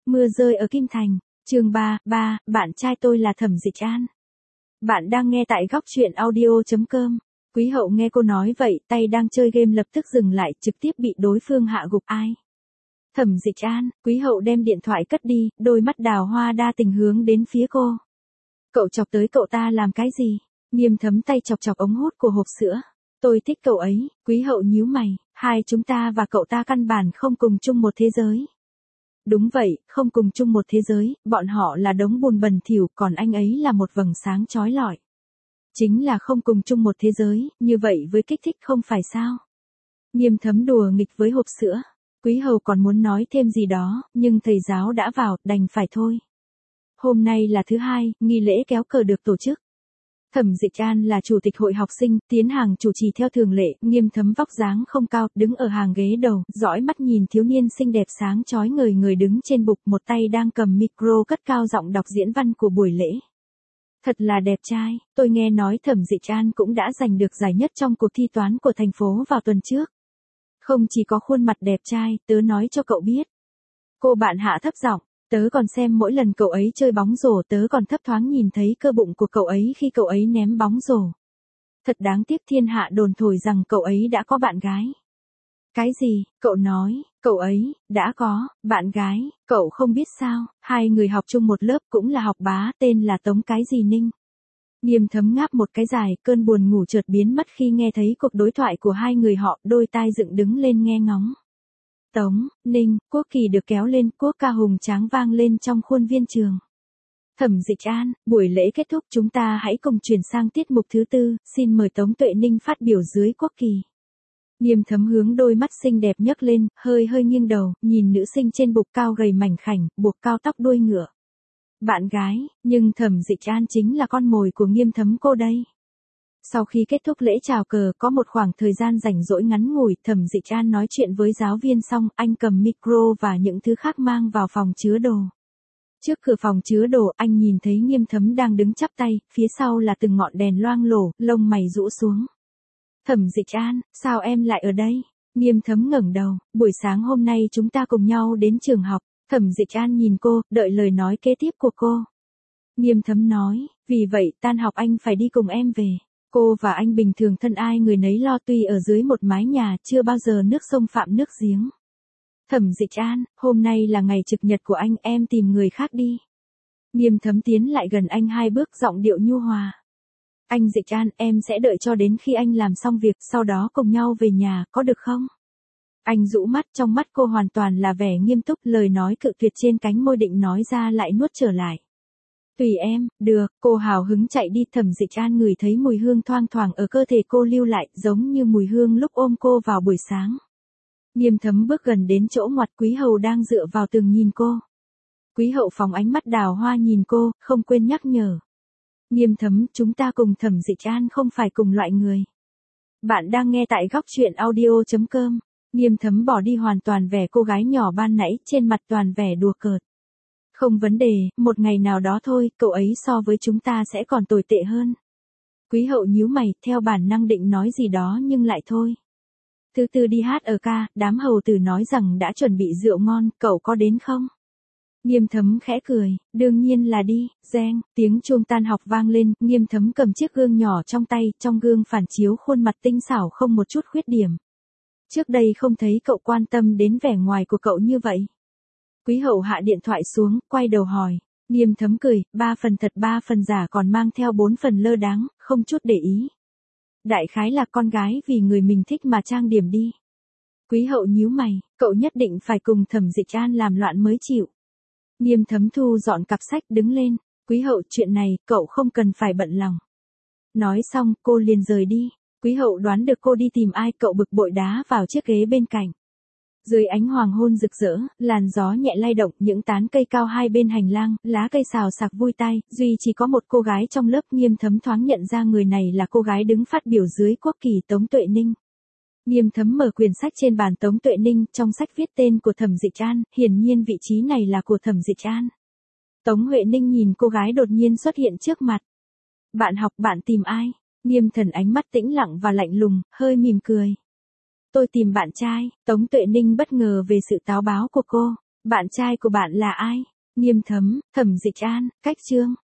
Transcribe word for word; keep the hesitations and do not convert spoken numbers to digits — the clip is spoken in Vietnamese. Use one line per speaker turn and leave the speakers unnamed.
Mưa rơi ở Kim Thành, chương ba, ba, bạn trai tôi là Thẩm Dịch An. Bạn đang nghe tại góc truyện audio chấm com. Quý hậu nghe cô nói vậy, tay đang chơi game lập tức dừng lại, trực tiếp bị đối phương hạ gục. Ai? Thẩm Dịch An. Quý hậu đem điện thoại cất đi, đôi mắt đào hoa đa tình hướng đến phía cô. Cậu chọc tới cậu ta làm cái gì? Nghiêm Thấm tay chọc chọc ống hút của hộp sữa. Tôi thích cậu ấy. Quý hậu nhíu mày, hai chúng ta và cậu ta căn bản không cùng chung một thế giới. Đúng vậy, không cùng chung một thế giới, bọn họ là đống bùn bẩn thỉu, còn anh ấy là một vầng sáng chói lọi. Chính là không cùng chung một thế giới, như vậy với kích thích không phải sao? Nghiêm Thấm đùa nghịch với hộp sữa. Quý hầu còn muốn nói thêm gì đó, nhưng thầy giáo đã vào, đành phải thôi. Hôm nay là thứ hai, nghi lễ kéo cờ được tổ chức. Thẩm Dịch An là chủ tịch hội học sinh, tiến hàng chủ trì theo thường lệ, Nghiêm Thấm vóc dáng không cao, đứng ở hàng ghế đầu, dõi mắt nhìn thiếu niên xinh đẹp sáng chói người người đứng trên bục, một tay đang cầm micro cất cao giọng đọc diễn văn của buổi lễ. Thật là đẹp trai, tôi nghe nói Thẩm Dịch An cũng đã giành được giải nhất trong cuộc thi toán của thành phố vào tuần trước. Không chỉ có khuôn mặt đẹp trai, tớ nói cho cậu biết. Cô bạn hạ thấp giọng. Tớ còn xem mỗi lần cậu ấy chơi bóng rổ, tớ còn thấp thoáng nhìn thấy cơ bụng của cậu ấy khi cậu ấy ném bóng rổ. Thật đáng tiếc thiên hạ đồn thổi rằng cậu ấy đã có bạn gái. Cái gì? Cậu nói, cậu ấy, đã có, bạn gái, cậu không biết sao, hai người học chung một lớp cũng là học bá, tên là Tống cái gì Ninh. Nghiêm Thấm ngáp một cái dài, cơn buồn ngủ chợt biến mất khi nghe thấy cuộc đối thoại của hai người họ, đôi tai dựng đứng lên nghe ngóng. Tống, Ninh, quốc kỳ được kéo lên, quốc ca hùng tráng vang lên trong khuôn viên trường. Thẩm Dịch An, buổi lễ kết thúc chúng ta hãy cùng chuyển sang tiết mục thứ tư, xin mời Tống Tuệ Ninh phát biểu dưới quốc kỳ. Nghiêm Thấm hướng đôi mắt xinh đẹp nhấc lên, hơi hơi nghiêng đầu, nhìn nữ sinh trên bục cao gầy mảnh khảnh, buộc cao tóc đuôi ngựa. Bạn gái, nhưng Thẩm Dịch An chính là con mồi của Nghiêm Thấm cô đây. Sau khi kết thúc lễ chào cờ có một khoảng thời gian rảnh rỗi ngắn ngủi, Thẩm Dịch An nói chuyện với giáo viên xong, anh cầm micro và những thứ khác mang vào phòng chứa đồ. Trước cửa phòng chứa đồ, anh nhìn thấy Nghiêm Thấm đang đứng chắp tay, phía sau là từng ngọn đèn loang lổ, lông mày rũ xuống. Thẩm Dịch An, sao em lại ở đây? Nghiêm Thấm ngẩng đầu, buổi sáng hôm nay chúng ta cùng nhau đến trường học. Thẩm Dịch An nhìn cô, đợi lời nói kế tiếp của cô. Nghiêm Thấm nói, vì vậy tan học anh phải đi cùng em về. Cô và anh bình thường thân ai người nấy lo, tuy ở dưới một mái nhà, chưa bao giờ nước sông phạm nước giếng. Thẩm Dịch An, hôm nay là ngày trực nhật của anh, em tìm người khác đi. Nghiêm Thấm tiến lại gần anh hai bước, giọng điệu nhu hòa. Anh Dịch An, em sẽ đợi cho đến khi anh làm xong việc, sau đó cùng nhau về nhà, có được không? Anh rũ mắt, trong mắt cô hoàn toàn là vẻ nghiêm túc, lời nói cự tuyệt trên cánh môi định nói ra lại nuốt trở lại. Tùy em, được, cô hào hứng chạy đi. Thẩm Dịch An ngửi thấy mùi hương thoang thoảng ở cơ thể cô lưu lại, giống như mùi hương lúc ôm cô vào buổi sáng. Nghiêm Thấm bước gần đến chỗ ngoặt, Quý hầu đang dựa vào tường nhìn cô. Quý hậu phóng ánh mắt đào hoa nhìn cô, không quên nhắc nhở. Nghiêm Thấm, chúng ta cùng Thẩm Dịch An không phải cùng loại người. Bạn đang nghe tại góc truyện audio chấm com. Nghiêm Thấm bỏ đi hoàn toàn vẻ cô gái nhỏ ban nãy, trên mặt toàn vẻ đùa cợt. Không vấn đề, một ngày nào đó thôi, cậu ấy so với chúng ta sẽ còn tồi tệ hơn. Quý hậu nhíu mày, theo bản năng định nói gì đó nhưng lại thôi. Thứ tư đi hát ở ca, đám hầu tử nói rằng đã chuẩn bị rượu ngon, cậu có đến không? Nghiêm Thấm khẽ cười, đương nhiên là đi. Reng, tiếng chuông tan học vang lên, Nghiêm Thấm cầm chiếc gương nhỏ trong tay, trong gương phản chiếu khuôn mặt tinh xảo không một chút khuyết điểm. Trước đây không thấy cậu quan tâm đến vẻ ngoài của cậu như vậy. Quý hậu hạ điện thoại xuống, quay đầu hỏi. Nghiêm Thấm cười, ba phần thật ba phần giả, còn mang theo bốn phần lơ đáng, không chút để ý. Đại khái là con gái vì người mình thích mà trang điểm đi. Quý hậu nhíu mày, cậu nhất định phải cùng Thẩm Dịch An làm loạn mới chịu. Nghiêm Thấm thu dọn cặp sách đứng lên. Quý hậu, chuyện này, cậu không cần phải bận lòng. Nói xong, cô liền rời đi. Quý hậu đoán được cô đi tìm ai, cậu bực bội đá vào chiếc ghế bên cạnh. Dưới ánh hoàng hôn rực rỡ, làn gió nhẹ lay động, những tán cây cao hai bên hành lang, lá cây xào xạc vui tai, duy chỉ có một cô gái trong lớp. Nghiêm Thấm thoáng nhận ra người này là cô gái đứng phát biểu dưới quốc kỳ, Tống Tuệ Ninh. Nghiêm Thấm mở quyển sách trên bàn. Tống Tuệ Ninh, trong sách viết tên của Thẩm Dịch An, hiển nhiên vị trí này là của Thẩm Dịch An. Tống Huệ Ninh nhìn cô gái đột nhiên xuất hiện trước mặt. Bạn học, bạn tìm ai? Nghiêm Thần ánh mắt tĩnh lặng và lạnh lùng, hơi mỉm cười. Tôi tìm bạn trai. Tống Tuệ Ninh bất ngờ về sự táo báo của cô. Bạn trai của bạn là ai? Nghiêm Thấm, Thẩm Dịch An, Cách Chương.